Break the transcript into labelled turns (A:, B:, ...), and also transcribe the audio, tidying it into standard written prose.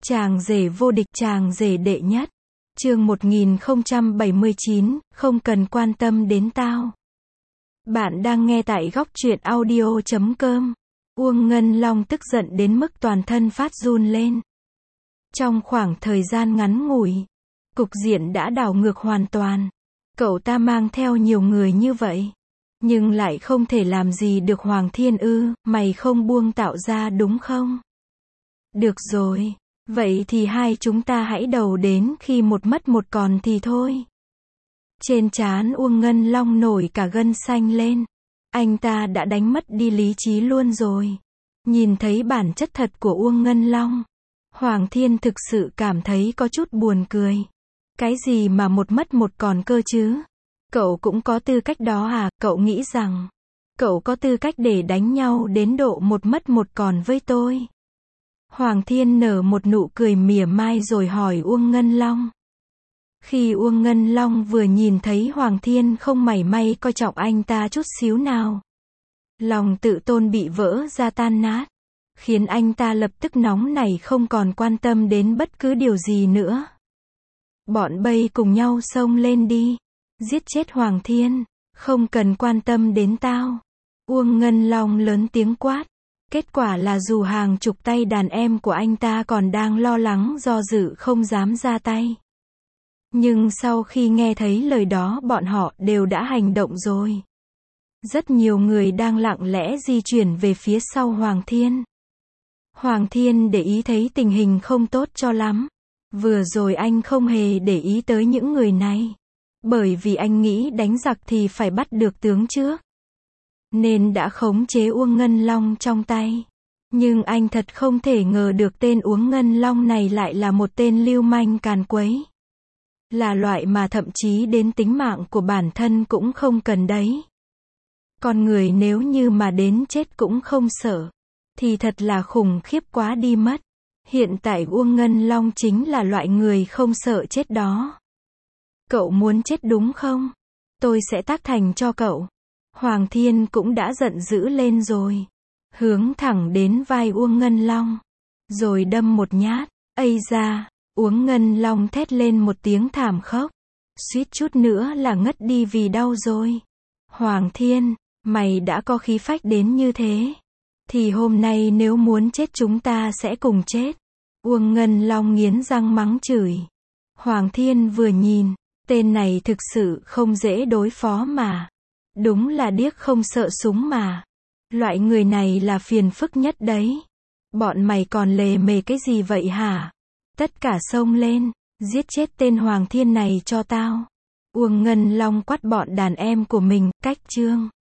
A: Chàng rể vô địch, chàng rể đệ nhất. Chương 1079, không cần quan tâm đến tao. Bạn đang nghe tại góc truyện audio.com. Uông Ngân Long tức giận đến mức toàn thân phát run lên. Trong khoảng thời gian ngắn ngủi, cục diện đã đảo ngược hoàn toàn. Cậu ta mang theo nhiều người như vậy, nhưng lại không thể làm gì được Hoàng Thiên ư, mày không buông tạo ra đúng không? Được rồi, vậy thì hai chúng ta hãy đầu đến khi một mất một còn thì thôi. Trên trán Uông Ngân Long nổi cả gân xanh lên. Anh ta đã đánh mất đi lý trí luôn rồi. Nhìn thấy bản chất thật của Uông Ngân Long, Hoàng Thiên thực sự cảm thấy có chút buồn cười. Cái gì mà một mất một còn cơ chứ? Cậu cũng có tư cách đó à? Cậu nghĩ rằng cậu có tư cách để đánh nhau đến độ một mất một còn với tôi? Hoàng Thiên nở một nụ cười mỉa mai rồi hỏi Uông Ngân Long. Khi Uông Ngân Long vừa nhìn thấy Hoàng Thiên không mảy may coi trọng anh ta chút xíu nào, lòng tự tôn bị vỡ ra tan nát, khiến anh ta lập tức nóng nảy không còn quan tâm đến bất cứ điều gì nữa. Bọn bay cùng nhau xông lên đi, giết chết Hoàng Thiên, không cần quan tâm đến tao. Uông Ngân Long lớn tiếng quát. Kết quả là dù hàng chục tay đàn em của anh ta còn đang lo lắng do dự không dám ra tay, nhưng sau khi nghe thấy lời đó bọn họ đều đã hành động rồi. Rất nhiều người đang lặng lẽ di chuyển về phía sau Hoàng Thiên. Hoàng Thiên để ý thấy tình hình không tốt cho lắm. Vừa rồi anh không hề để ý tới những người này, bởi vì anh nghĩ đánh giặc thì phải bắt được tướng trước, nên đã khống chế Uông Ngân Long trong tay. Nhưng anh thật không thể ngờ được tên Uông Ngân Long này lại là một tên lưu manh càn quấy. Là loại mà thậm chí đến tính mạng của bản thân cũng không cần đấy. Con người nếu như mà đến chết cũng không sợ, thì thật là khủng khiếp quá đi mất. Hiện tại Uông Ngân Long chính là loại người không sợ chết đó. Cậu muốn chết đúng không? Tôi sẽ tác thành cho cậu. Hoàng Thiên cũng đã giận dữ lên rồi. Hướng thẳng đến vai Uông Ngân Long, rồi đâm một nhát. Ây da! Uông Ngân Long thét lên một tiếng thảm khốc, suýt chút nữa là ngất đi vì đau rồi. Hoàng Thiên, mày đã có khí phách đến như thế, thì hôm nay nếu muốn chết chúng ta sẽ cùng chết. Uông Ngân Long nghiến răng mắng chửi. Hoàng Thiên vừa nhìn, tên này thực sự không dễ đối phó mà. Đúng là điếc không sợ súng mà. Loại người này là phiền phức nhất đấy. Bọn mày còn lề mề cái gì vậy hả? Tất cả xông lên, giết chết tên Hoàng Thiên này cho tao. Uông Ngân Long quát bọn đàn em của mình, cách chương.